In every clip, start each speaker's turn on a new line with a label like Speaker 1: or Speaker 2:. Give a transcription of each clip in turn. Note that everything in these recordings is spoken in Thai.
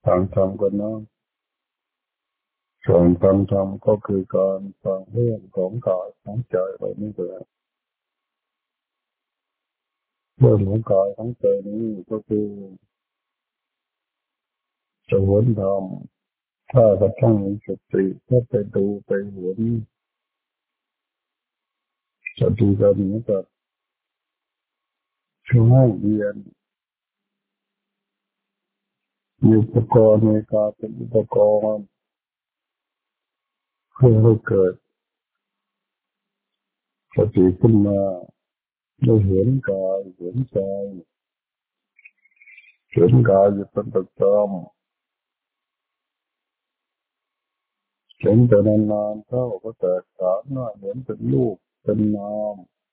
Speaker 1: ฟังธรรมกันนะส่วนฟังธรรมก็คือการฟังเรื่องของกายของใจเรานี่แหละเรื่องของกายของใจนี้ก็คือจะหวนธรรมถ้ากระทั่งมีสติก็ไปดูไปหวนสติกันเหมือนกับช่วงห้องเรียนมีอุปกรณ์ในการเป็นอุปกรณ์เพื่อให้เกิดสติขึ้นมาได้เห็นกายเห็นใจเห็นกายอยู่เป็นประจำ เห็นแต่นานๆเข้าก็แตกฉานว่าเห็นเป็นรูปเป็นนาม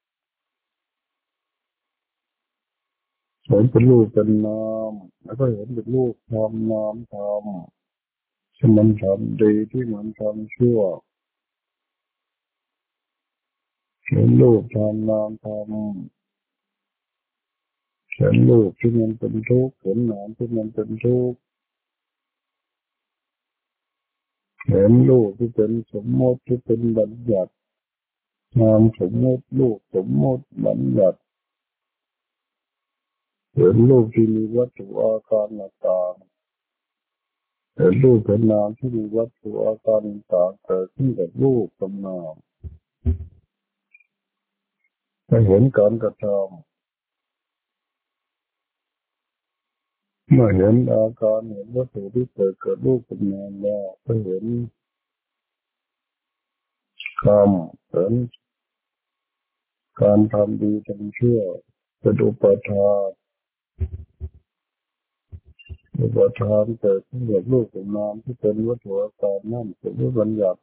Speaker 1: เห็นเป็นรูปเป็นนามแล้วก็เห็นเป็นรูปทำนามทำที่มันทำดีที่มันทำชั่วเห็นรูปทำนามทำเห็นรูปที่มันเป็นทุกข์เห็นนามที่มันเป็นทุกข์เห็นรูปที่เป็นสมมติที่เป็นบัญญัตินามสมมติรูปสมมติบัญญัติเห็นรูปที่มีวัตถุอาการต่างๆเห็นรูปเป็นนามที่มีวัตถุอาการต่างๆเกิดขึ้นกับรูปกับนามไม่เห็นการกระทำเมื่อเห็นอาการเห็นวัตถุที่เกิดกับรูปกับนามแล้วก็เห็นกรรมเห็นการทำดีทำชั่วเป็นอุปทานเกิดขึ้นกับรูปกับนามที่เป็นวัตถุอาการนั่นเป็นรูปบัญญัติ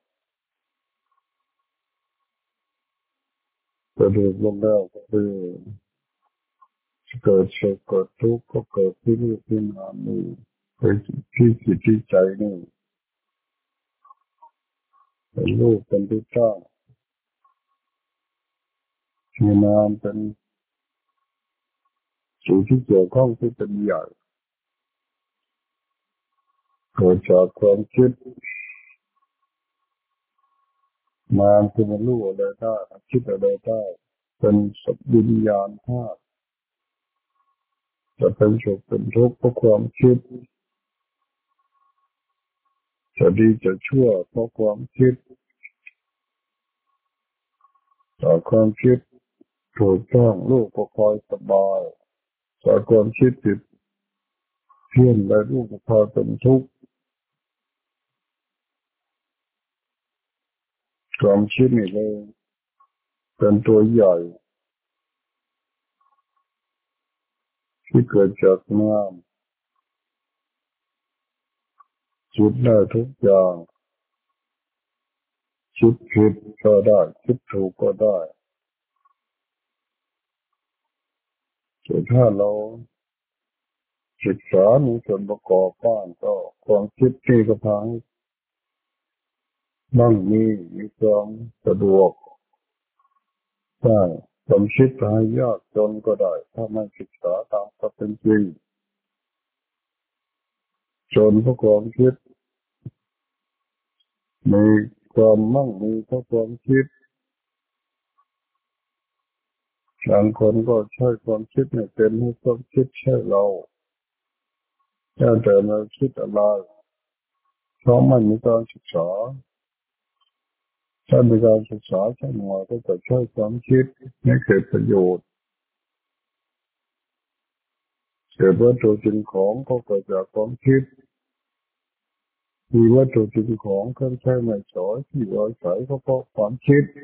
Speaker 1: ประดูกลงแล้วก็คือเกิดสุขเกิดทุกข์ก็เกิดที่รูปที่นามนี่เป็นที่จิตที่ใจนี่เป็นรูปเป็นที่ตั้งมีนามเป็นสิ่งที่เกี่ยวข้องที่เป็นใหญ่เกิดจากความคิดนามคือมันรู้อะไรได้คิดอะไรได้เป็นสัพวิญญาณธาตุจะเป็นสุขเป็นทุกข์เพราะความคิดจะดีจะชั่วเพราะความคิดจากความคิดถูกต้องลูกก็คอยสบายจากความคิดผิดเพี้ยนไปลูกก็คอยเป็นทุกข์ความคิดนี่เลยเป็นตัวใหญ่ที่เกิดจากนามคิดได้ทุกอย่างคิดผิดก็ได้คิดถูกก็ได้แต่ถ้าเราศึกษาในส่วนประกอบบ้างก็ความคิดที่กระพังบ้างมีความสะดวกได้ความคิดหายากจนก็ได้ถ้าไม่ศึกษาตามความเป็นจริงจนเพราะความคิดมีความมั่งมีเพราะความคิดบางคนก็ใช้ความคิดเนี่ยเป็นให้ความคิดใช่เราแต่เราคิดอะไรเพราะมันมีการศึกษาถ้ามีการศึกษาใช่หน่อยก็จะใช้ความคิดให้เกิดประโยชน์เกิดวัตถุสิ่งของก็เกิดจากความคิดมีวัตถุสิ่งของเครื่องใช้ไม้สอยที่เราใช้ก็เพราะความคิด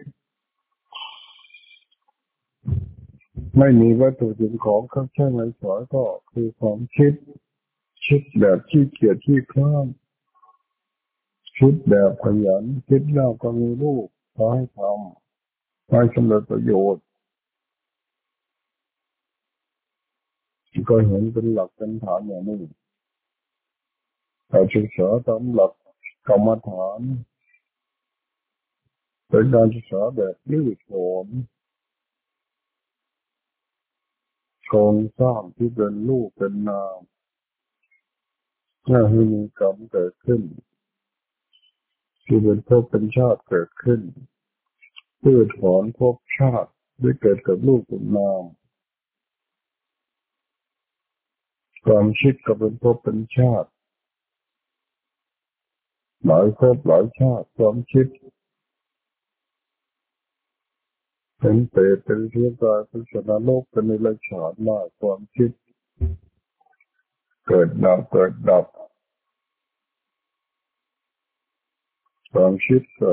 Speaker 1: ไม่มีวัตถุสิ่งของเครื่องใช้ไม้สอยก็คือความคิดคิดแบบขี้เกียจขี้คร้านคิดแบบขยันคิดแล้วก็มีรูปขอให้ทำให้สำเร็จประโยชน์ก็เห็นเป็นหลักเป็นฐานอย่างนี้การศึกษาตามหลักกรรมฐานเป็นการศึกษาแบบยืดหยุ่นโครงสร้างที่เป็นรูปเป็นนามถ้าให้มีกรรมเกิดขึ้นที่เป็นภพเป็นชาติเกิดขึ้นเพื่อถอนภพชาติที่เกิดกับรูปกับนามความคิดก็เป็นภพเป็นชาติหลายภพหลายชาติความคิดเป็นเปรตเป็นเทวดาเป็นสัตว์นรกเป็นนิรัจฉานมากความคิดเกิดดับเกิดดับความคิดก็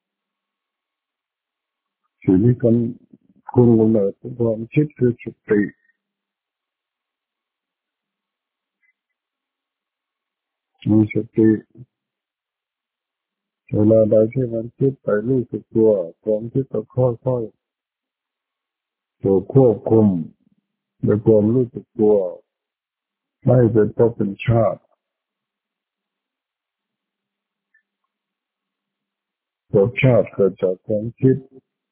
Speaker 1: สิ่งที่กันคุณกำเนิดความคิดคือสติมีสติเวลาใดที่มันคิดไปรู้สึกตัวความคิดก็ค่อยๆถูกควบคุมโดยความรู้สึกตัวไม่เป็นภพเป็นชาติภพชาติเกิดจากความคิด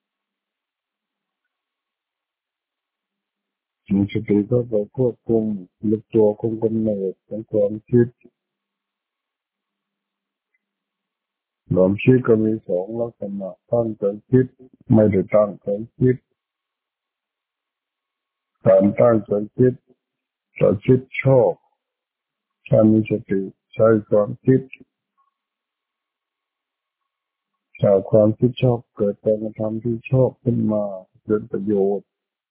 Speaker 1: มีสติก็ไปควบคุมรู้ตัวคุมกำเนิดของความคิดความคิดก็มีสองลักษณะตั้งใจคิดไม่ได้ตั้งใจคิดการตั้งใจคิดจะคิดชอบถ้ามีสติใช้ความคิดจากความคิดชอบเกิดการกระทำที่ชอบขึ้นมาเป็นประโยชน์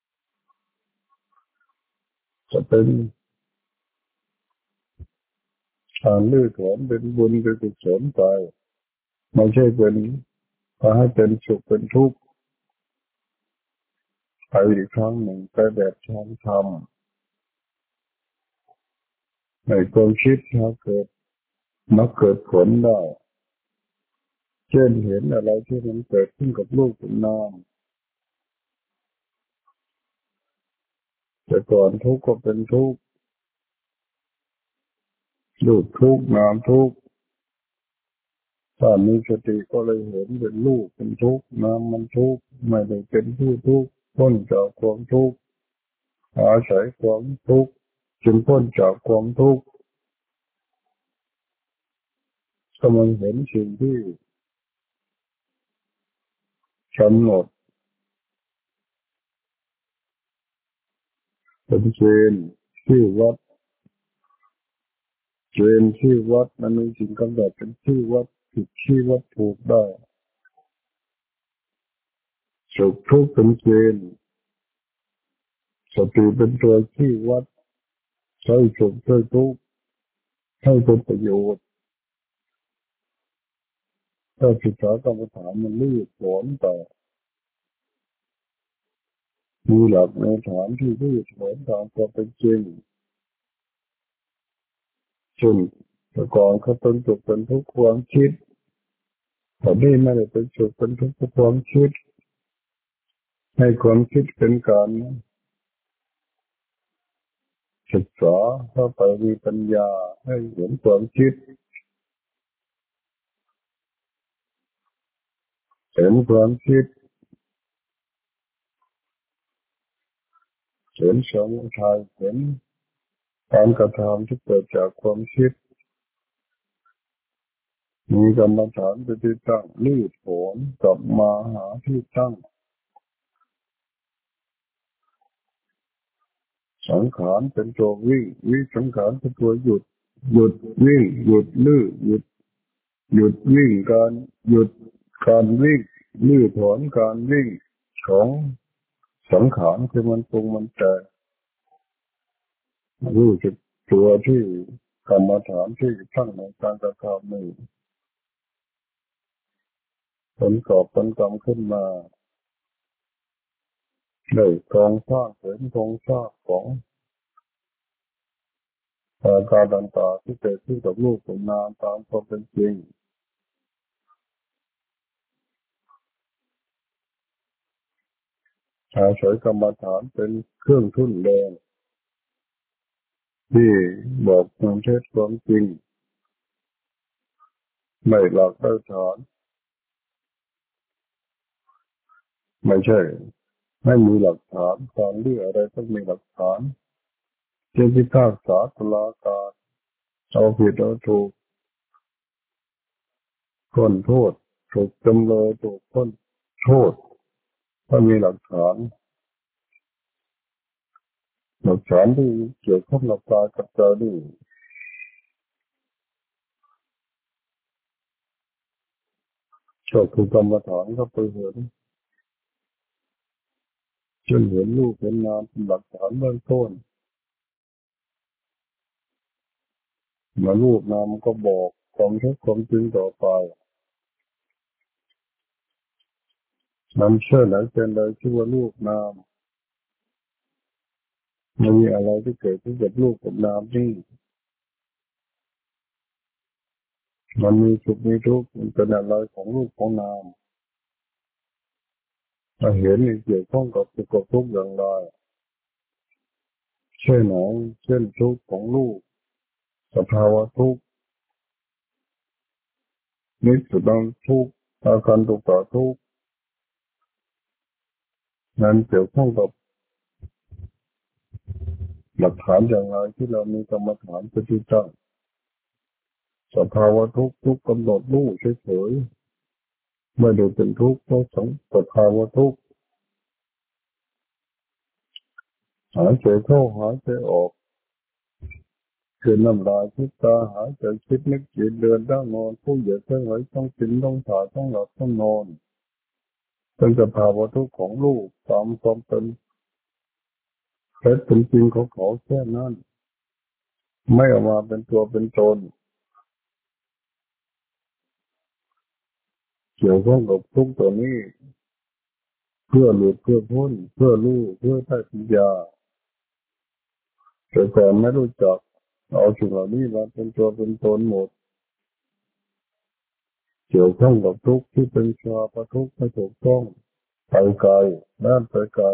Speaker 1: จะเป็นการลื้อถอนเป็นบุญเป็นกุศลไปไม่ใช่เป็นพาให้เป็นสุขเป็นทุกข์ไปอีกครั้งหนึ่งไปแบบทางธรรมในความคิดถ้าเกิดมาเกิดผลได้เช่นเห็นอะไรที่มันเกิดขึ้นกับรูปกับนามแต่ก่อนทุกข์ก็เป็นทุกข์รูปทุกข์นามทุกข์ถ้ามีสติก็เลยเห็นเป็นรูปเป็นทุกข์นามมันทุกข์ไม่ได้เป็นผู้ทุกข์พ้นจากความทุกข์อาศัยความทุกข์จึงพ้นจากความทุกข์ก็มันเห็นสิ่งที่กำหนดเป็นเกณฑ์ที่วัดเกณฑ์ที่วัดมันมีสิ่งกำหนดเป็นที่วัดผิดที่วัดถูกได้สุขทุกข์เป็นเกณฑ์สติเป็นตัวที่วัดใช้สุขใช้ทุกข์ให้เป็นประโยชน์ถ้าศึกษากรรมฐานมันรีบสอนแต่มีหลักในฐานที่รีบสอนตามความเป็นจริงเช่นแต่ก่อนเขาเป็นสุขเป็นทุกข์ความคิดแต่นี่ไม่ได้เป็นสุขเป็นทุกข์ความคิดให้ความคิดเป็นการศึกษาเข้าไปมีปัญญาให้เห็นความคิดเห็นความคิดเห็นสมุทัยเห็นการกระทำที่เกิดจากความคิดมีกรรมฐานเป็นที่ตั้งรีดโผนกลับมาหาที่ตั้งสังขารเป็นตัววิ่งวิสังขารเป็นตัวหยุดหยุดวิ่งหยุดลื้อหยุดวิ่งการหยุดการวิ่งลื้อถอนการวิ่งของสังขารคือมันปรุงมันแต่งรู้สึกตัวที่กรรมฐานที่ตั้งในการกระทำนี้ผลกอบผลกรรมขึ้นมาได้กองสร้างเสริมกองสร้างของอาการต่างๆที่เกิดขึ้นกับรูปกับนามตามความเป็นจริงอาศัยกรรมฐานเป็นเครื่องทุ่นแรงที่บอกความเท็จความจริงไม่หลักได้ฐานไม่ใช่ไม่มีหลักฐานการเรื่องอะไรต้องมีหลักฐานเช่นพิพากษาตุลาการเอาผิดเอาถูกพ้นโทษถูกจำเลยถูกพ้นโทษถ้ามีหลักฐานที่เกี่ยวข้องกับกายกับใจนี่ก็คือกรรมฐานก็ไปเห็นจนเห็นรูปเห็นนามเป็นหลักฐานเบื้องต้นมารูปนามก็บอกความเท็จความจริงต่อไปมันเชื่อไหนเป็นใดชื่อว่ารูปนามไม่มีอะไรที่เกิดขึ้นกับรูปกับนามนี่มันมีสุขมีทุกข์มันเป็นอะไรของรูปของนามถ้าเห็นเกี่ยวข้องกับสุขกับทุกข์อย่างไรเช่นไหนเช่นทุกข์ของรูปสภาวะทุกข์นิสสุดังทุกข์อาการตุกตะทุกข์นั้นเกี่ยวข้องกับหลักฐานอย่างไรที่เรามีกรรมฐานเป็นที่ตั้งสภาวะทุกข์ทุกข์กำหนดรู้เฉยๆไม่ได้เป็นทุกข์เพราะสภาวะทุกข์หายใจเข้าหายใจออกคือน้ำลายที่ตาหายใจคิดนึกจิตเดินนั่งนอนผู้เหยียดเคลื่อนไหวต้องกินต้องถ่ายต้องหลับต้องนอนเป็นสภาวะทุกข์ของลูกตามความเป็นเท็จเป็นจริงของเขาแค่นั้นไม่ออกมาเป็นตัวเป็นตนเกี่ยวข้องกับทุกข์ตัวนี้เพื่อหลุดเพื่อพ้นเพื่อรู้เพื่อได้ปัญญาแต่ก่อนไม่รู้จักเอาสิ่งเหล่านี้มาเป็นตัวเป็นตนหมดเกี่ยวข้องกับทุกข์ที่เป็นชาปทุกข์ไม่ถูกต้องไปไกลด้านไปไกล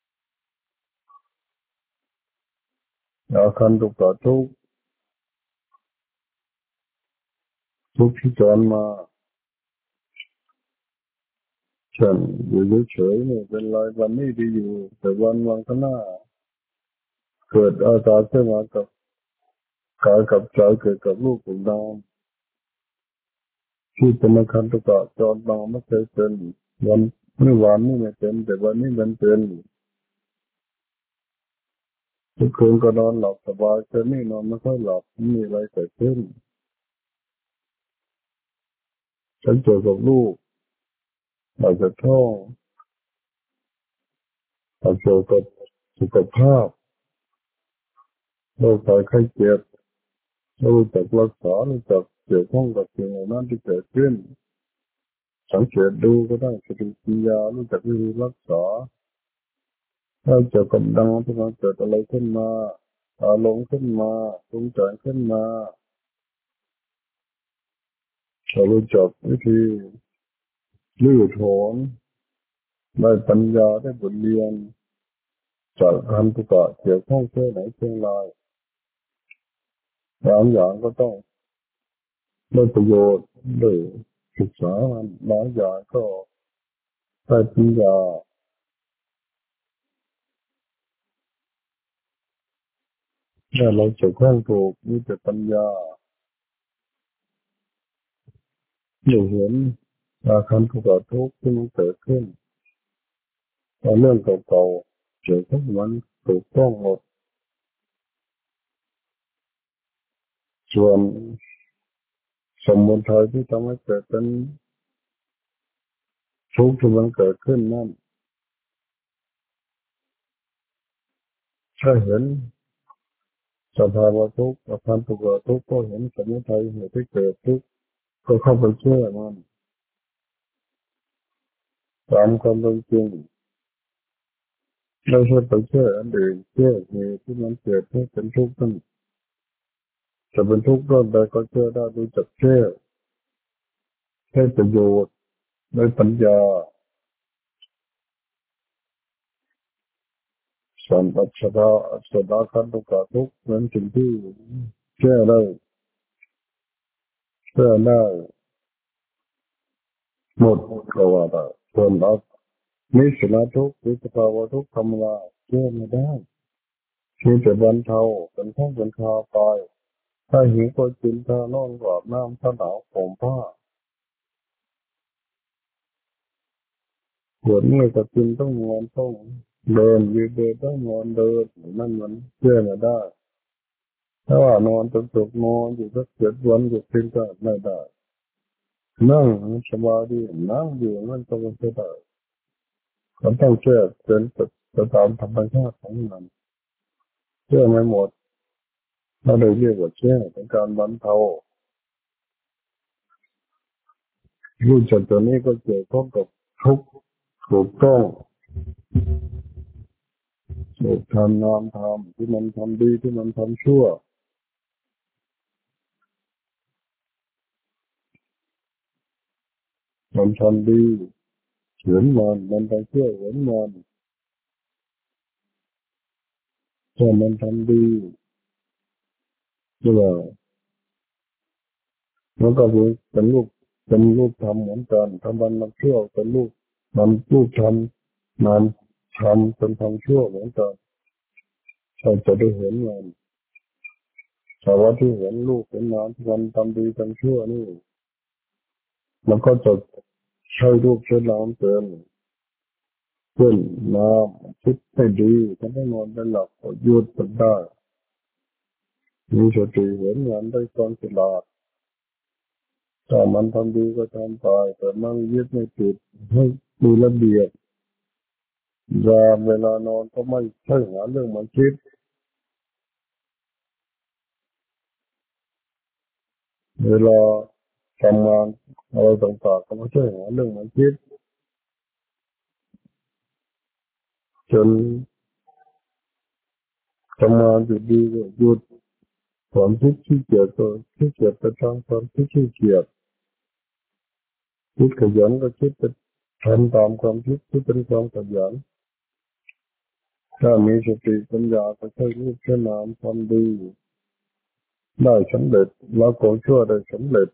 Speaker 1: อาคันตุกตะทุกข์ทุกข์ที่จรมาเช่นอยู่เฉยๆเนี่ยเป็นไรวันนี้ดีอยู่แต่วันข้างหน้าเกิดอาการขึ้นมากับกายกับใจเกิดกับรูปกับนามที่เป็นอาคันตุกะจรมาไม่เคยเป็นวันเมื่อวานนี่ไม่เป็นแต่วันนี้มันเป็นทุกคืนก็นอนหลับสบายแต่นี่นอนไม่ค่อยหลับไม่มีอะไรเกิดขึ้นฉันเจอกับลูกอาจจะท้องอาจจะเจอกับสุขภาพโรคภัยไข้เจ็บรู้จักรักษารู้จักเกี่ยวข้องกับสิ่งเหล่านั้นที่เกิดขึ้นสังเกตดูก็ได้สติปัญญารู้จักวิธีรักษาถ้าเจอกับดังที่มันเกิดอะไรขึ้นมาอารมณ์ขึ้นมาปรุงแต่งขึ้นมาเรารู้จักวิธีลื้อถอนได้ปัญญาได้บทเรียนจากอันตุกะเกี่ยวข้องแค่ไหนเพียงไรบางอย่างก็ต้องได้ประโยชน์ได้ศึกษามันบางอย่างก็ได้ปัญญาถ้าเราเกี่ยวข้องถูกมีแต่ปัญญาอยู่เห็นอาการทุกข์ทุกข์ที่มันเกิดขึ้นตอนเรื่องเก่าๆเกี่ยวข้องมันถูกต้องหมดส่วนสมมุติไทยที่ทำให้เกิดเป็นทุกข์ที่มันเกิดขึ้นนั่นถ้าเห็นสภาวะทุกข์อาการทุกข์ทุกข์ก็เห็นสมุทัยเหตุที่เกิดทุกข์ก็เข้าไปเชื่อมันตามความเป็นจริงไม่ใช่ไปเชื่ออันอื่นเชื่อเหตุที่มันเกิดให้เป็นทุกข์นั่นจะเป็นทุกข์ก็ได้ก็เชื่อได้รู้จักเชื่อให้ประโยชน์ได้ปัญญาส่วนปัจจาอัจฉริคันตุกะทุกข์เป็นสิ่งที่เชื่อได้เชื่อได้หมดก็ว่าได้ส่วนนิสนาทุกข์หรือสภาวะทุกข์ธรรมดาเชื่อไม่ได้มีแต่บรรเทาเป็นข้องเป็นคราวไปถ้าหิวก็กินถ้านอนก็อาบน้ำถ้าหนาวห่มผ้าปวดเมื่อยก็กินต้องนอนต้องเดินยืนเดินต้องนอนเดินนั่นมันเชื่อไม่ได้ถ้าว่านอนจนสุกนอนอยู่สัก7 วันอยู่เพียงก็ไม่ได้นั่งสบายดีนั่งอยู่มันก็ไม่ได้มันต้องเชื่อเป็นตามธรรมชาติของมันเชื่อไม่หมดเราเลยเรียกว่าเชื่อเป็นการบรรเทารู้จักตัวนี้ก็เกี่ยวข้องกับทุกข์ถูกต้องถูกทำงามทำที่มันทำดีที่มันทำชั่วมันทำดีเห็นมันไปเชื่อเห็นมันถ้ามันทำดีก็ว่ามันก็เป็นรูปธรรมเหมือนกันถ้ามันเชื่อเป็นรูปมันรูปธรรมมันทำเป็นทำชั่วเหมือนกันเราจะได้เห็นมันแต่ว่าที่เห็นรูปเห็นนามที่มันทำดีทำชั่วนี่มันก็จะใช้รูปใช้นามเป็นเพื่อนนามคิดให้ดีทำให้นอนได้หลับก็หยุดมันได้มีสติเห็นงานได้ความฉลาดถ้ามันทำดีก็ทำไปแต่มันยึดไม่ติดให้มีระเบียบยามเวลานอนก็ไม่ใช่หาเรื่องมันคิดเวลาทำงานอะไรต่างๆก็ไม่ใช่หาเรื่องมันคิดจนทำงานอยู่ดีก็หยุดความคิดขี้เกียจก็ขี้เกียจไปทางความคิดขี้เกียจคิดขยันก็คิดไปทำตามความคิดที่เป็นความขยันถ้ามีสติปัญญาก็ใช้รูปใช้นามทำดีได้สำเร็จแล้วก็ชั่วได้สำเร็จ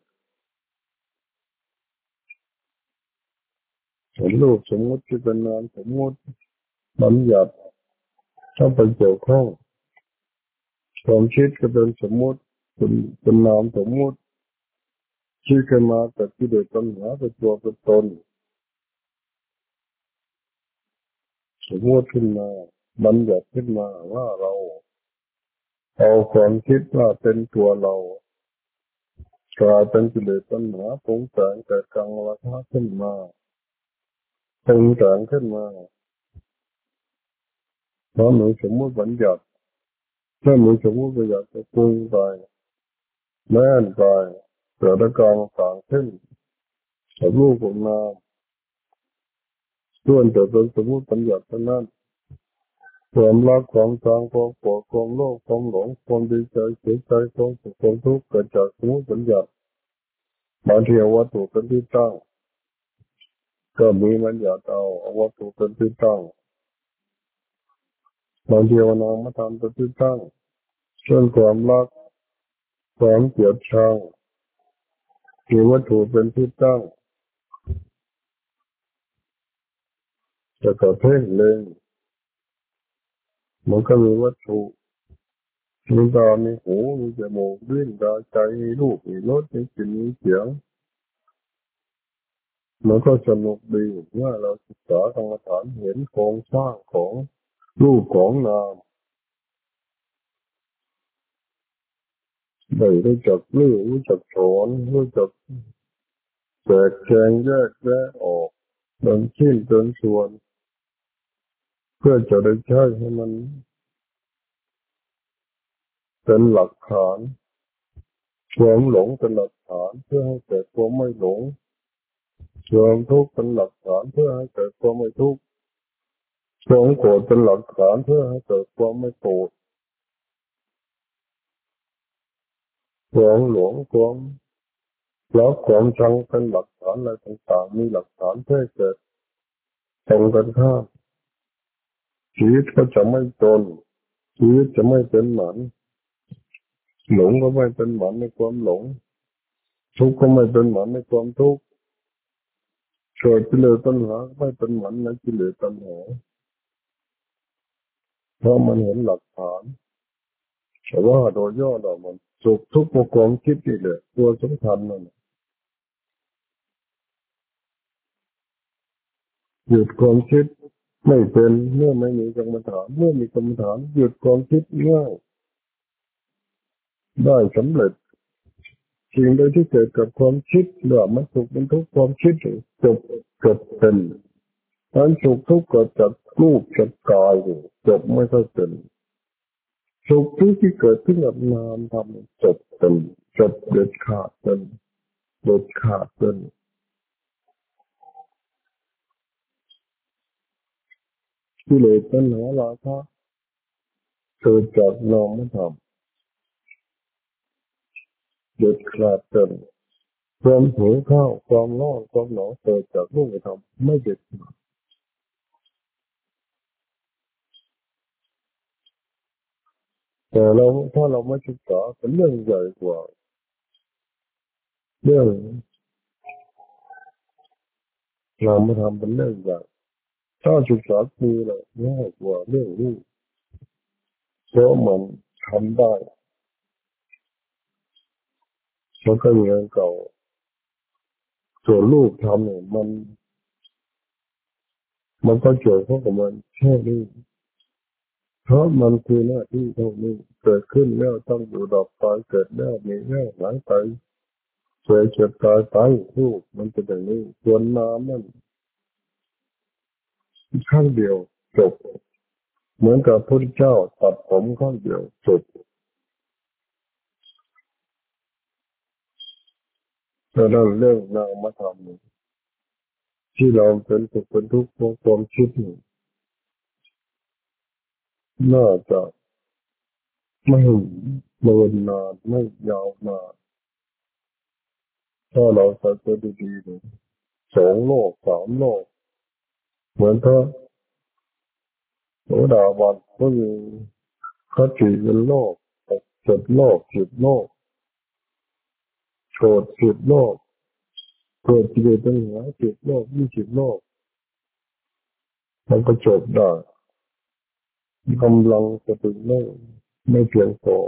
Speaker 1: เห็นรูปสมมติที่เป็นนามสมมติบัญญัติถ้าไปเกี่ยวข้องความคิดก็เป็นสมมติเป็นนามสมมติชื่อขึ้นมาแต่ที่เด็กปัญหาเป็นตัวเป็นตนสมมติขึ้นมาบัญญัติขึ้นมาว่าเราเอาความคิดว่าเป็นตัวเรากลายเป็นกิเลสปัญหาปรุงแต่งแต่กลางราคะขึ้นมาปรุงแต่งขึ้นมาเพราะหนูสมมติบัญญัติถ้าหนูสมมติบัญญัติจะปรุงไปแม่นไปเกิดอาการต่างขึ้นกับรูปของนามส่วนแต่เป็นสมมติบัญญัติเท่านั้นความรักความชังความโกรธความโลภความหลงความดีใจเสียใจความสุขความทุกข์เกิดจากสมมติบัญญัติบางทีเอาวัตถุเป็นที่ตั้งก็มีบัญญัติเอาวัตถุเป็นที่ตั้งบางทีเอานามธรรมเป็นที่ตั้งเช่นความรักความเกลียดชังมีวัตถุเป็นที่ตั้งแต่ก็เพ่งเล็งมันก็มีวัตถุมีตามีหูมีจมูกลิ้นกายใจมีรูปมีรสมีกลิ่นมีเสียงมันก็สนุกดีเมื่อเราศึกษากรรมฐานเห็นโครงสร้างของรูปของนามได้รู้จักรู้จักถอนรู้จักแตกแยกแยกออกเป็นชิ้นเป็นส่วนเพื่อจะได้ใช้ให้มันเป็นหลักฐานความหลงเป็นหลักฐานเพื่อให้เกิดความไม่หลงความทุกข์เป็นหลักฐานเพื่อให้เกิดความไม่ทุกข์ความโกรธเป็นหลักฐานเพื่อให้เกิดความไม่โกรธความหลงความรักความชังเป็นหลักฐานอะไรต่างๆมีหลักฐานเพื่อให้เกิดตรงกันข้ามชีวิตก็จะไม่จนชีวิตจะไม่เป็นหมันหลงก็ไม่เป็นหมันในความหลงทุกข์ก็ไม่เป็นหมันในความทุกข์เกิดกิเลสตัณหาไม่เป็นหมันในกิเลสตัณหาเพราะมันเห็นหลักฐานแต่ว่าโดยย่อเรามันสุขทุกข์กับความคิดนี่แหละตัวสำคัญนั่นหยุดความคิดไม่เป็นเมื่อไม่มีกรรมฐานเมื่อมีกรรมฐานหยุดความคิดง่ายได้สำเร็จสิ่งใดที่เกิดกับความคิดเรื่องมันสุขมันทุกข์ความคิดจบเกิดเป็นการสุขทุกข์เกิดจากรูปจากกายจบไม่ค่อยเป็นสุขทุกข์ที่เกิดขึ้นกับนามทำจบเป็นจบเด็ดขาดเป็นเด็ดขาดเป็นกิเลสตัณหาราคะเกิดจากนามธรรมเด็ดขาดเป็นความหิวข้าวความร้อนความหนาวเกิดจากรูปธรรมไม่เด็ดขาดแต่เราถ้าเราไม่ศึกษาเป็นเรื่องใหญ่กว่าเรื่องนามธรรมเป็นเรื่องใหญ่ถ้าศึกษาคือเลยง่ายกว่าเรื่องนี้เพราะมันทำได้มันก็อย่างเก่าส่วนลูกทำเนี่ยมันก็เกี่ยวข้องกับมันแค่นี้เพราะมันคือหน้าที่เท่านี้เกิดขึ้นแล้วต้องอยู่ดับไปเกิดแล้วมีแล้วหลังไปเกิดเจ็บตายไปลูกมันเป็นอย่างนี้ส่วนน้ำนั่นข้างเดียวจบเหมือนกับพระพุทธเจ้าตัดผมข้างเดียวจบแต่เราเรื่องนามธรรมที่เราเป็นสุขเป็นทุกข์เพราะความคิดนี่น่าจะไม่เดินนานไม่ยาวนานถ้าเราสังเกตดีๆนี่สองโลกสามโลกเหมือนพระโสดาบันก็มีคติเป็นโลกเจ็ดโลกสิบโลกโฉดสิบโลกเกิดกิเลสตัณหาสิบโลก20โลกมันก็จบได้กำลังสติไม่เพียงพอ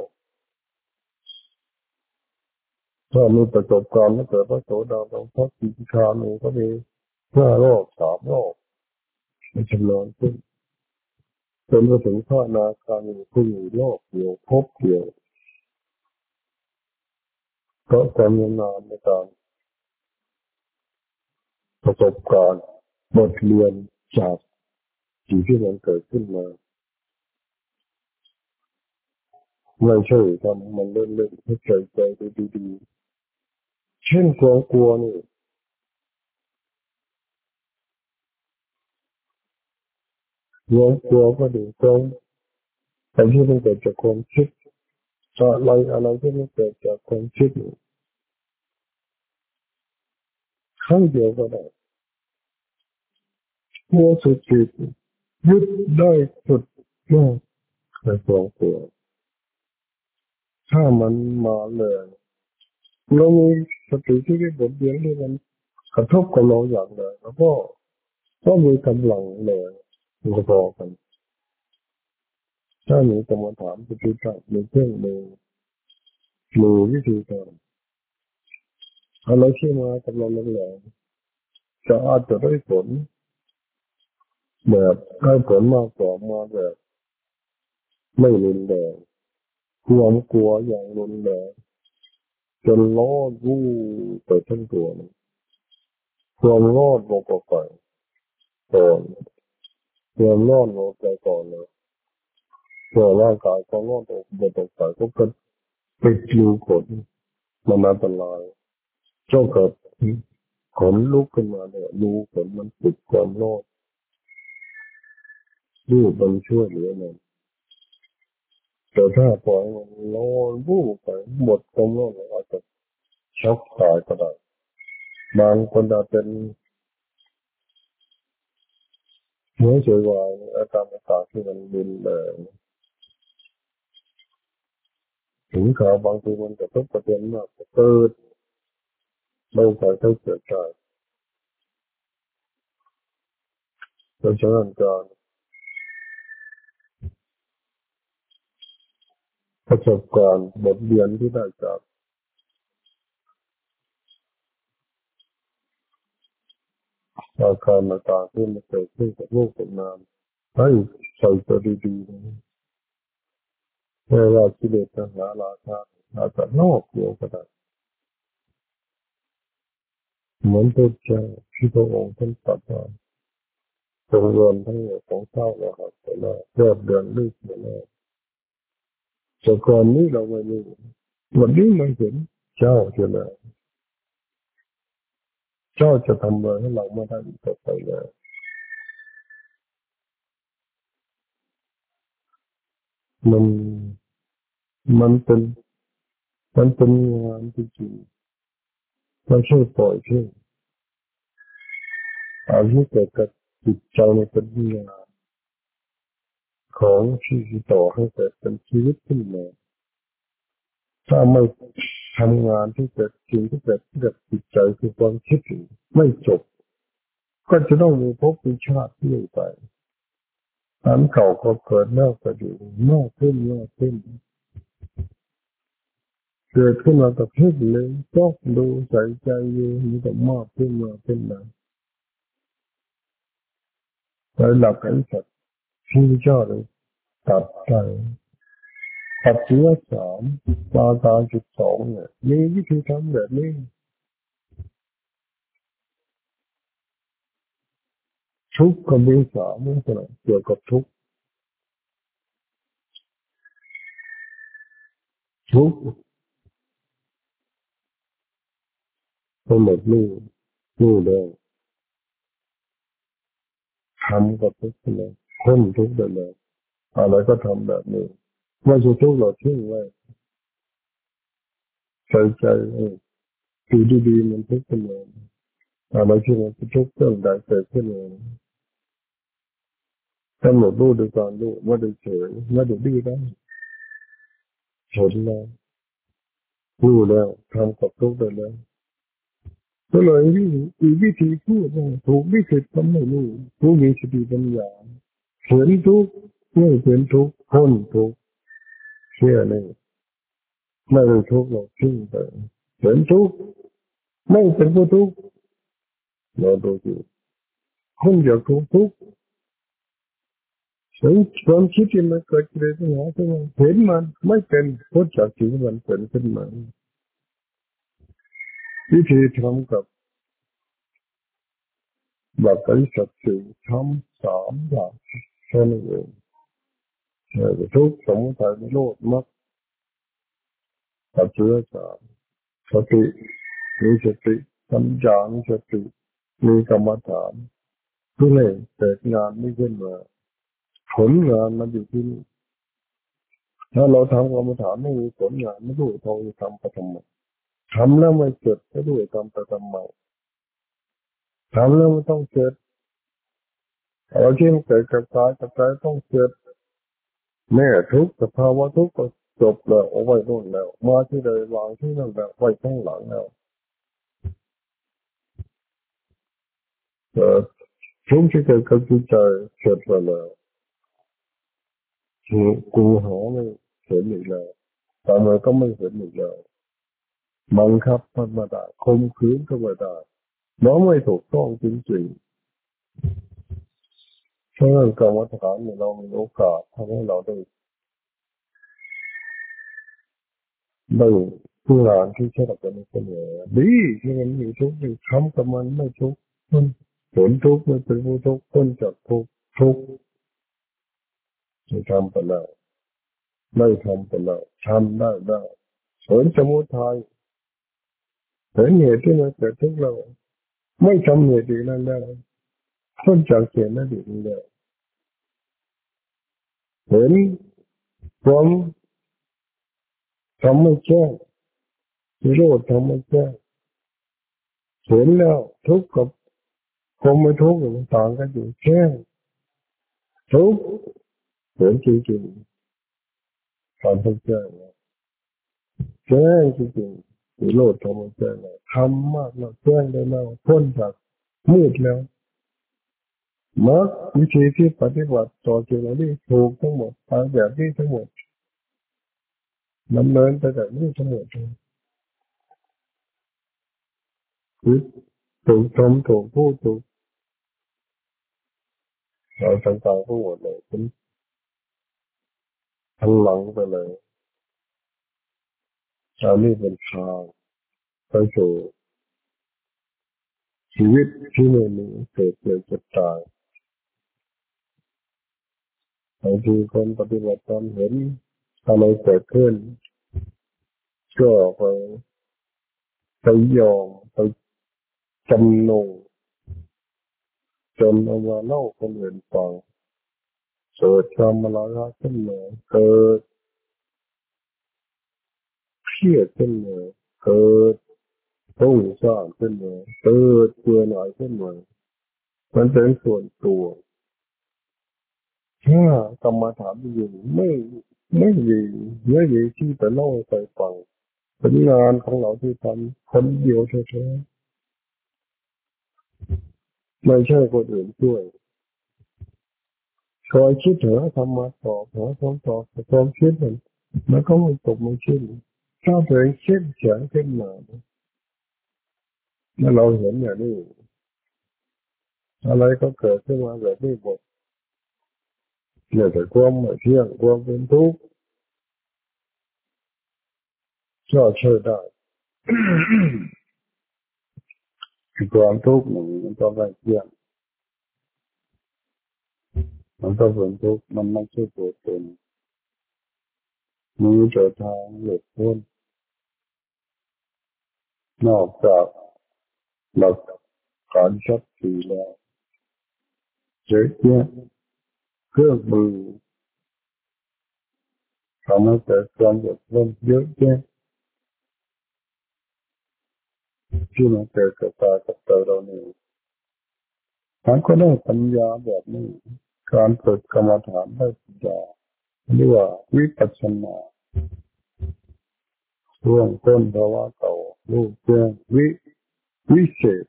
Speaker 1: ถ้ามีประสบการณ์ตั้งแต่พระโสดาบันพระกิจการหนึ่งก็มี5 โลก3 โลกมันชำนาญขึ้นจนมาถึงพระอนาคามีผู้อยู่โลกเดียวพบเดียวเพราะความยาวนานในการประสบการณ์บทเรียนจากสิ่งที่มันเกิดขึ้นมาไม่ใช่ทำมันเล่นๆให้ใจดูดีๆเช่นความกลัวนี่ความกลัวก็ดีความแต่ที่มันเกิดจากความคิดอะไรที่มันเกิดจากความคิดครั้งเดียวก็ได้กลัวสุดจิตยึดได้สุดยอดในความกลัวถ้ามันมาเลยเรามีสติที่ได้บทเรียนที่มันกระทบกับเราอย่างไรแล้วก็มีกำลังเลยมันพอกันถ้ามีกรรมฐานปฏิบัติมีเครื่องมือวิธีการอะไรที่มากับเราแรงๆจะอาจจะได้ผลแบบได้ผลมากกว่ามาแบบไม่รุนแรงความกลัวอย่างรุนแรงจนร้อนวูบไปทั้งตัวเลยความร้อนลงไปก่อนความร้อนลงไปก่อนเลยเพื่อร่างกายความร้อนออกไปตกไปก็เกิดเป็นรูขนมันอันตรายเจ้าเกิดขนลุกขึ้นมาเนี่ยรูขนมันปิดความร้อนรูปมันช่วยเหลือมันแต่ถ้าปล่อยมันร้อนวูบไปหมดความร้อนอาจจะช็อกตายก็ได้บางคนอาจเป็นหัวใจวายอาการต่างๆที่มันรุนแรงถึงข่าวบางทีมันจะทุกประเด็นมากเกิดโรคภัยไข้เจ็บได้เพราะฉะนั้นการประสบการณ์บทเรียนที่ได้จากอาการต่างๆที่มันเกิดขึ้นกับโลกกับนามให้ใส่ตัวดีๆนะไม่ว่ากิเลสตัณหาราคะอาจจะนอกเดียวก็ได้เหมือนตัวเจ้าที่พระองค์ท่านตรัสว่าจงรวมทั้งหมดของเจ้าแล้วครับแต่ละยอดเดือนลึกแต่ละแต่ก่อนนี้เราไม่รู้วันนี้มันเห็นเจ้าจะแล้วเจ้าจะทำอะไรให้เราไม่ได้อีกต่อไปแล้วมันมันเป็นมันเป็นงานจริงๆมันช่วยปล่อยช่วยอายุเกิดกับจิตใจในเป็นงานของที่ต่อให้เกิดเป็นชีวิตขึ้นมาถ้าไม่ทำงานที่เกิดสิ่งที่เกิดที่กับจิตใจคือความคิดไม่จบก็จะต้องมีภพมีชาติที่อยู่ไปอันเก่าก็เกิดแล้วก็อยู่มากขึ้นมากขึ้นเกิดขึ้นมากับเพ่งเลยจ้องดูใส่ใจอยู่นี่ก็มากขึ้นมากขึ้นนะในหลักอริยสัจที่พระเจ้าเลยตัดใจปัจจัยสามปาตาจุดสองเนี่ยมีวิธีทำแบบนี้ทุกข์กับมีสามนี่ก็เกี่ยวกับทุกข์ทุกข์ไปหมดนี่เลยทำกับทุกข์เลยพ้นทุกข์ได้เลยอะไรก็ทำแบบนี้ไม่ใช่ทุกข์เราทิ้งไว้ใส่ใจอยู่ดีๆมันทุกข์ขึ้นมาอะไรที่มันทุกข์เรื่องใดเกิดขึ้นมากำหนดรู้ด้วยการรู้ไม่ได้เฉยไม่ได้ดื้อได้เห็นแล้วรู้แล้วทำกับทุกข์ได้แล้วก็เลยวิธีพูดถูกวิธีทำไม่รู้ผู้มีสติปัญญาเห็นทุกข์ไม่เห็นทุกข์พ้นทุกข์เชื่อเลยไม่ได้ทุกข์เราทิ้งไปเห็นทุกข์ไม่เป็นผู้ทุกข์เราดูสิคนอยากทุกข์ถึงความคิดที่มันเกิดขึ้นในหัวที่มันเห็นมันไม่เป็นพ้นจากสิ่งที่มันเป็นขึ้นมาวิธีทำกับหลักอริยสัจสี่ทำสามอย่างแค่นั้นเองทุกข์สมุทัยนิโรธมรรคปัจจัยสามสติมีสติปัญญามีสติมีกรรมฐานเพื่อให้เกิดงานนี้ขึ้นมาผลงานมันอยู่ที่นี่ถ้าเราทำกรรมฐานไม่มีผลงานไม่รู้เราจะทำไปทำไมทำแล้วไม่เกิดไม่รู้จะทำไปทำไมทำแล้วมันต้องเกิดเอาที่มันเกิดกับกายกับใจต้องเกิดแม่ทุกข์สภาวะทุกข์ก็จบแล้วเอาไว้นู่นแล้วมาที่ใดวางที่นั่นแล้วไว้ข้างหลังแล้วเกิดทุกข์ที่เกิดกับจิตใจเสร็จไปแล้วกูหาไม่เห็นอีกแล้วทำไมก็ไม่เห็นอีกแล้วบังคับมันมาได้ข่มขืนก็ไม่ได้น้องไม่ถูกต้องจริงๆเพราะงั้นกรรมฐานเนี่ยเรามีโอกาสทำให้เราได้ผู้งานที่ใช้กับตัวนี้เสมอดีที่มันมีทุกข์อยู่ทำกับมันไม่ทุกข์ผลทุกข์ไม่เป็นผู้ทุกข์พ้นจากทุกข์ที่ทำไปแล้วไม่ทำไปแล้วทำได้ผลสมุทัยเห็นเหตุที่มันเกิดทุกข์เราไม่ทำเหตุอีกนั่นได้พ้นจากเหตุนั้นอีกนั่นได้เห็นความทำไม่แจ้งนิโรธทำไม่แจ้งเห็นแล้วทุกข์กับความไม่ทุกข์มันต่างกันอยู่แจ้งทุกข์เห็นจริงๆการทั้งแจ้งแจ้งจริงๆนิโรธทำไม่แจ้งทำมากแล้วแจ้งได้แล้วพ้นจากมืดแล้วมรรควิธีที่ปฏิบัติต่อสิ่งเหล่านี้ถูกทั้งหมดตามแบบนี้ทั้งหมดดำเนินไปแบบนี้ทั้งหมดคือถูกชมถูกพูดถูกเราต่างๆทั้งหมดเลยเป็นพลังไปเลยอันนี้เป็นทางไปสู่ชีวิตที่ไม่มีเกิดเกิดเจ็บตายบางทีคนปฏิบัติธรรมเห็นอะไรเกิดขึ้นก็ไปยอมไปจำนงจนเอามาเล่าคนอื่นฟังเกิดความมาละขึ้นมาเกิดเครียดขึ้นมาเกิดต้องสร้างขึ้นมาเกิดเบื่อหน่ายขึ้นมามันเป็นส่วนตัวถ้ากรรมฐานอยู่ไม่ดีไม่ดีที่จะเล่าให้ใครฟังเป็นงานของเราที่ทำคนเดียวเฉยๆไม่ใช่คนอื่นช่วยคอยคิดเหรอทำมาต่อหาคำตอบแต่ความคิดมันก็ไม่ตกไม่ขึ้นถ้าเผยคิดเสียงขึ้นมาแล้วเราเห็นอย่างนี้อะไรก็เกิดขึ้นมาแบบนี้หมดเนี่ยแต่ความไม่เที่ยงความเป็นทุกข์ก็ช่วยได้ความทุกข์หนึ่งมันก็ไม่เที่ยงมันก็เป็นทุกข์มันไม่ใช่ตัวตนมีแต่ทางหลุดพ้นนอกจากหลักการชัดสีแล้วเจ๊เจ๊เครื่องมือทำให้เกิดความหลุดพ้นเยอะแยะที่มันเกิดกับตากับใจเราเนี่ยมันก็ได้ปัญญาแบบนี้การฝึกกรรมฐานได้ปัญญาเรียกว่าวิปัสสนาช่วงต้นภาวะเก่ารู้แจ้งวิเศษ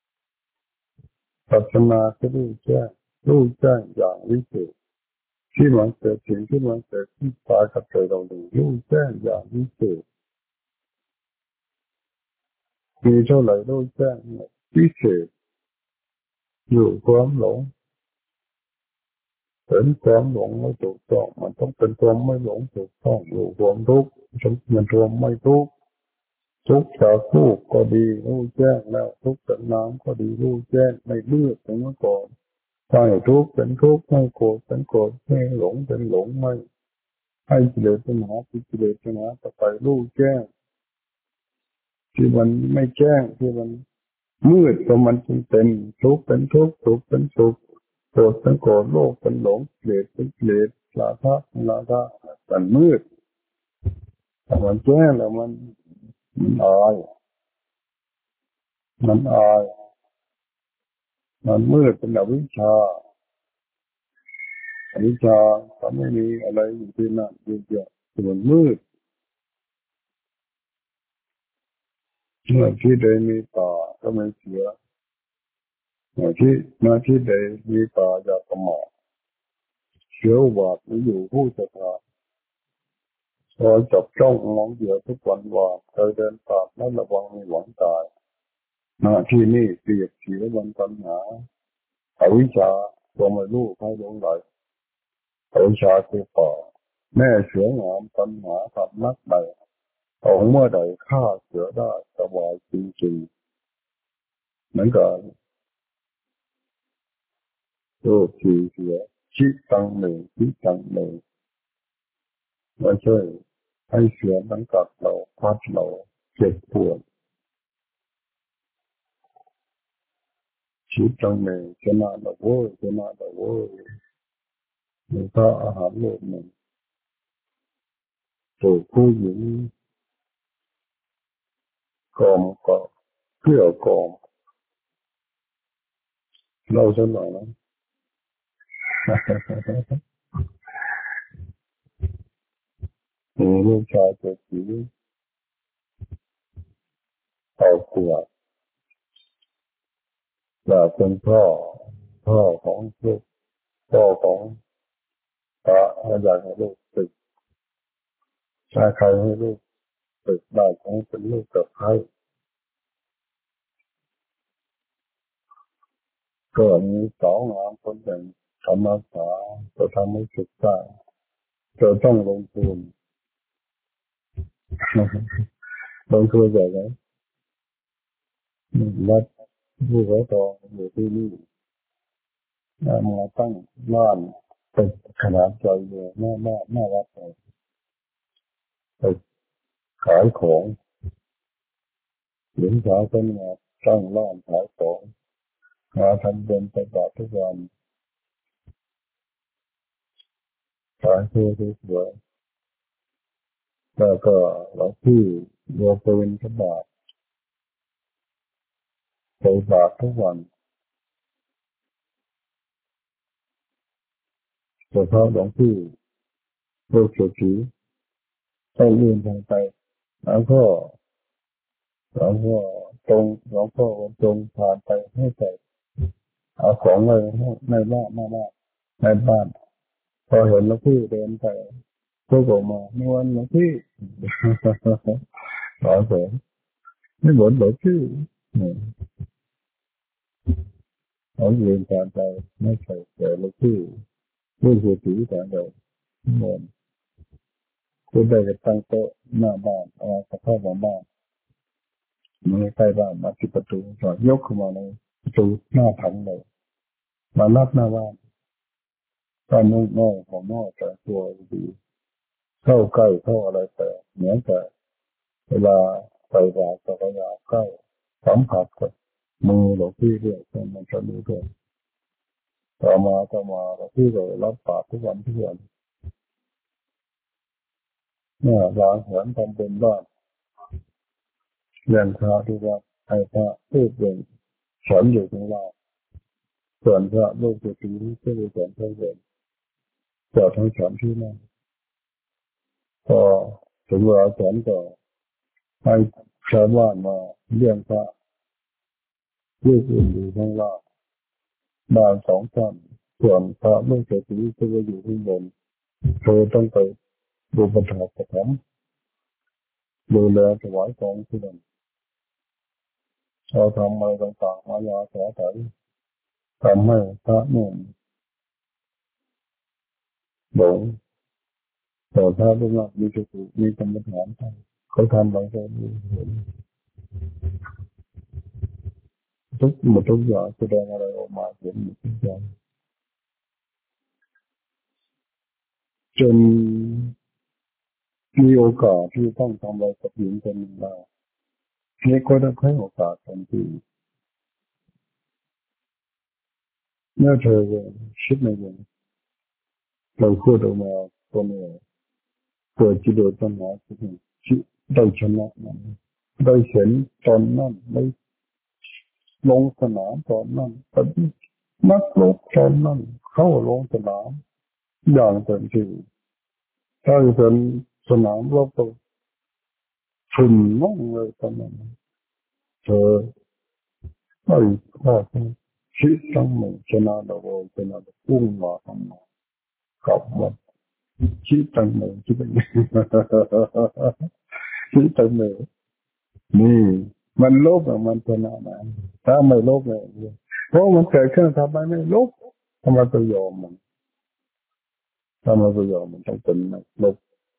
Speaker 1: ปัสสนาคือรู้แจ้งอย่างวิเศษที่มันเกิดสิ่งที่มันเกิดที่ตากับใจเราเนี่ยรู้แจ้งอย่างวิเศษมีเท่าไหร่รู้แจ้งเนี่ยวิเศษอยู่ความหลงเป็นความหลงไม่ถูกต้องมันต้องเป็นความไม่หลงถูกต้องอยู่ความทุกข์มันรวมไม่ทุกข์ทุกข์จากทุกข์ก็ดีรู้แจ้งแล้วทุกข์จากน้ำก็ดีรู้แจ้งไม่เลือกถึงเมื่อก่อนไม่ทุกข์เป็นทุกข์ไม่โกรธเป็นโกรธไม่หลงเป็นหลงไม่ให้กิเลสเป็นหาที่กิเลสเป็นหาต่อไปรู้แจ้งที่มันไม่แจ้งที่มันมืดก็มันจึงเป็นทุกข์เป็นทุกข์สุขเป็นสุขโกรธเป็นโกรธโลภเป็นหลงเกลียดเป็นเกลียดราคะเป็นราคะมันมืดแต่มันแจ้งแล้วมันอายมันอายมันมืดเป็นอวิชชาก็ไม่มีอะไรอยู่ที่นั่นอยู่เดียวมันมืดเมื่อที่ใดมีป่าก็ไม่เสียเมื่อที่ใดมีป่าอย่าประมาทเชื้ออุบาทมันอยู่ผู้ศรัทธาคอยจับจ้องมองเหยื่อทุกวันว่าเคยเดินผ่านนั้นระวังไม่หวังตายหน้าที่นี่เปรียบเสียวันปัญหาอวิชชาตัวไม่รู้ใครหลงไหลอวิชชาคือป่าแม่เสืองามปัญหาทำนักใดเอาเมื่อใดฆ่าเสือได้สบายจริงๆเหมือนกันโลกทีเสือชิตังหนึ่งชิตังหนึ่งไม่ใช่ให้เสือมันกัดเราพัดเราเจ็บปวดชิตังหนึ่งชนะเราเว้ยชนะเราเว้ยมีพระอาหารโลกหนึ่งถูกผู้หญิงกอมก็เพื่อกอมเราสักหน่อยนะมีลูกชายเจ็ดสีเอาขวดแล้วเป็นพ่อของลูกพ่อของพระอยากให้ลูกศึกถ้าใครให้ลูกฝึกได้ให้เป็นลูกกับใครก็มีสองงานคนหนึ่งธรรมศาสตร์จะทำให้ศึกษาจะต้องลงทุนลงทุนอย่างไรรัฐผู้ไว้ต่ออยู่ที่นี่มาตั้งบ้านตึกขนาดใหญ่เลยน่ารักเลยไปขายของหญิงสาวคนมาตั้งร้านขายของมาทำเดินไปบาททุกวันขายเสื้อสวยๆแล้วก็หลวงพี่โยมเป็นขบาทไปบาททุกวันเฉพาะหลวงพี่โลกเศรษฐีต้องเลื่อนทางไปแล้วก็แล้วก็ตรงแล้วก็ตรงผ่านไปให้ใส่เอาของไว้ในบ้านในบ้านพอเห็นหลวงพี่เดินไปพวกออกมาในวันหลวงพี่ขอเสริมไม่บ่นหลวงพี่เขาเรียนการไปไม่ใช่แต่หลวงพี่ลูกเศรษฐีแต่เดียวเหมือนคุณได้จะตั้งโต๊ะหน้าบ้านเอาสภาพของบ้านมือใกล้บ้านมาปิดประตูจอดยกขึ้นมาเลยประตูหน้าถังเลยมานับหน้าบ้านก็นุ่งนอกของนอกแต่ตัวดีเข้าใกล้เข้าอะไรแต่เหมือนแต่เวลาไปบาตรจักรยานใกล้สัมผัสกับมือหลวงพี่เรียกมันจะรู้ด้วยต่อมาหลวงพี่ก็รับบาตรทุกวันเนี่ยล้างหัวทำเป็นบ้านเรียนพระที่วัดให้พระพูดเองสอนอยู่ข้างล่างส่วนพระลูกศิษย์ที่ก็ไปสอนเพื่อนสอนทั้งสอนที่นั่นพอถึงเวลาสอนก็ให้ชาวบ้านมาเลี้ยงพระลูกอื่นอยู่ข้างล่างบ้านสองชั้นส่วนพระลูกศิษย์ที่ก็อยู่ข้างบนเธอต้องไปดูปัญหาประถมดูแลถวายของที่นั่นเราทำอะไรต่างๆมายาสาไถทำให้พระเนี่ยหลงแต่พระเป็นว่ามีสติมีกรรมฐานเขาทำอะไรก็เห็นทุกอย่างแสดงอะไรออกมาเห็นหมดทุกอย่างจนมีโอกาสที่ต้องทำอะไรกับหญิงคนหนึ่งได้นี่ก็ต้องให้โอกาสทันทีเมื่อเธอคิดในอย่างเราพูดออกมาตัวเองเกิดจิตโดยปัญหาที่ได้ชนะมันได้เห็นตอนนั้นได้ลงสนามตอนนั้นเป็นนักรบตอนนั้นเข้าลงสนามอย่างเต็มที่ถ้าเป็นสนามรบก็ฝุ่นมั่งเลยตอนนั้นเธอไม่พลาดชีวิตทั้งหมดชนะเราชนะพุ่งมาทำมกับมันชีวิตทั้งหมดชีวิตชีวิตทั้งหมดนี่มันโลภมันชนะนะถ้าไม่โลภเลยเพราะมันเกิดขึ้นทำไมไม่โลภทำไมไปยอมมันทำไมไปยอมมันต้องเป็นนักโลภ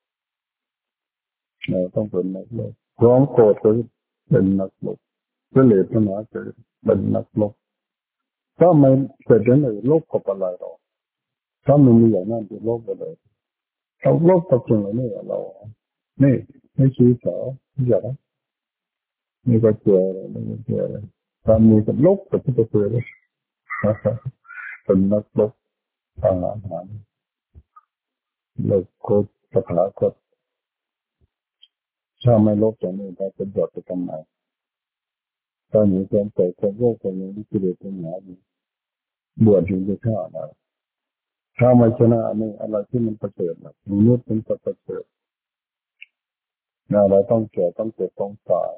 Speaker 1: ต้องเป็นนักโลภความโกรธก็เป็นนักโลภกิเลสตัณหาเกิดเป็นนักโลภถ้าไม่เกิดอย่างอื่นโลภกับอะไรหรอกถ้ามันมีอย่างนั้นจะโลภไปเลยเราโลภกับสิ่งเหล่านี้เรานี่ไม่ชี้เสาอย่านี่ก็เจอเลยนี่ก็เจอเลยถ้ามีกับโลภกับที่จะเจอเลยเป็นนักโลภทางอาหารโลภโกรธสถาคตถ้าไม่โลภอย่างนี้ได้เป็นบทไปทำไมตอนนี้ความเกิดความโลภความนี้กิเลสตัณหาบวชอยู่ในข้านะถ้าไม่ชนะอันนี้อะไรที่มันประเสริฐนะมนุษย์มันจะประเสริฐนะเราต้องแก่ต้องเจ็บต้องตาย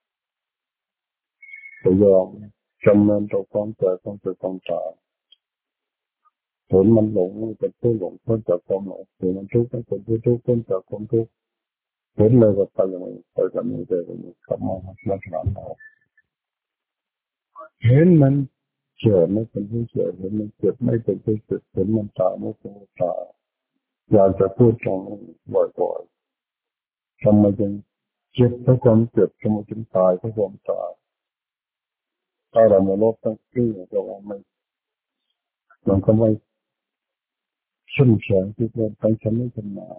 Speaker 1: จะยอมจำเนินต่อความแก่ต้องเจ็บต้องตายผลมันหลงมันเป็นผู้หลงพ้นจากความหลงผลมันทุกข์มันเป็นผู้ทุกข์พ้นจากความทุกข์เห็นเลยก็ไปอย่างนี้ไปกันนี้ไปกันนี้กลับมาลักษณะเราเห็นมันเกิดไม่เป็นที่เกิดเห็นมันเกิดไม่เป็นที่เกิดเห็นมันตายไม่เป็นที่ตายอยากจะพูดตรงนี้บ่อยๆทำไมจึงเจ็บเพราะความเจ็บทำไมจึงตายเพราะความตายถ้าเราไม่ลบตั้งที่ก็ว่าไม่มันก็ไม่ชุ่มแข็งที่เราตั้งชั้นไม่ขึ้นมา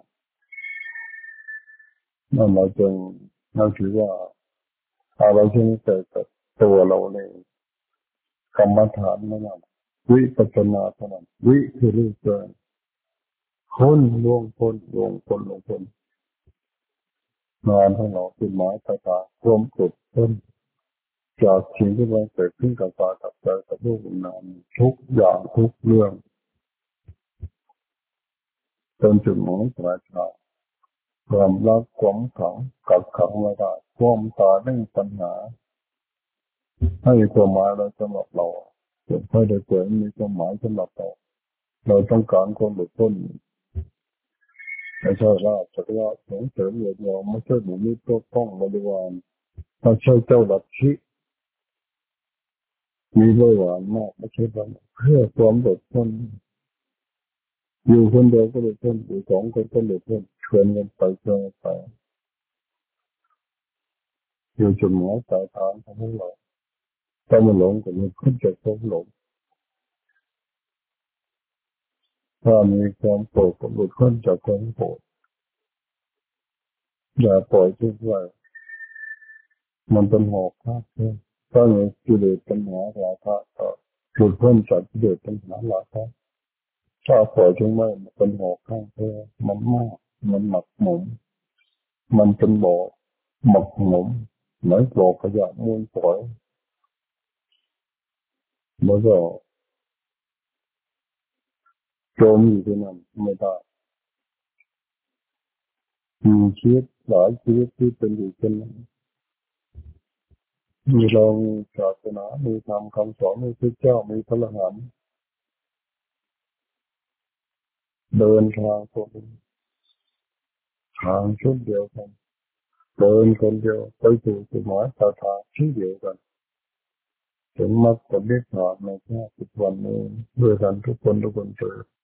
Speaker 1: นั่นเราจึงเราถือว่าอะไรที่ไม่เกิดกับตัวเราเองกรรมฐานนั่นวิปัสสนาเท่านั้นวิคือรู้เกินพ้นล่วงพ้นล่วงพ้นล่วงพ้นงานของเราคือหมายตาร่วมกดพ้นจากสิ่งที่มันเกิดขึ้นกับตากับใจกับรูปนามทุกอย่างทุกเรื่องจนจุดหมายปลายทางความรักความขังกับขังไม่ได้ความตายไม่มีปัญหาให้ความหมายเราสำหรับเราเกิดไม่ได้เกิดมีความหมายสำหรับเราเราต้องการความหลุดพ้นไม่ใช่ว่าจักรวาลเสริมเหยียดเราไม่ใช่หนูนิดตัวต้องบริวารไม่ใช่เจ้าลัทธิมีบริวารมากไม่ใช่เพื่อความหลุดพ้นอยู่คนเดียวก็หลุดพ้นอยู่สองคนก็หลุดพ้นชวนกันไปชวนกันไปอยู่จุดหมายปลายทางของเราถ้ามันหลงก็มีขึ้นจากความหลงถ้ามีความโกรธก็หลุดพ้นจากความโกรธอย่าปล่อยทิ้งไว้มันเป็นหอกคาบเพื่อนถ้ามีกิเลสปัญหาราคะก็หลุดพ้นจากกิเลสปัญหาราคะถ้าปล่อยทิ้งไว้มันเป็นหอกข้างเพื่อมันมากมันหมักหมมมันเป็นบ่อหมักหมมเหมือนบ่อขยะมูลฝอยแล้วก็จมอยู่ที่นั่นไม่ได้มีชีวิตหลายชีวิตที่เป็นอยู่เช่นนั้นมีเรามีศาสนามีธรรมคำสอนมีพระเจ้ามีพระอรหันต์เดินทางคนทางชุดเดียวกันเดินคนเดียวไปสู่จุดหมายปลายทางที่เดียวกันถึงมรรคผลนิพพานในแค่10 วันนี้ด้วยกันทุกคนเจอ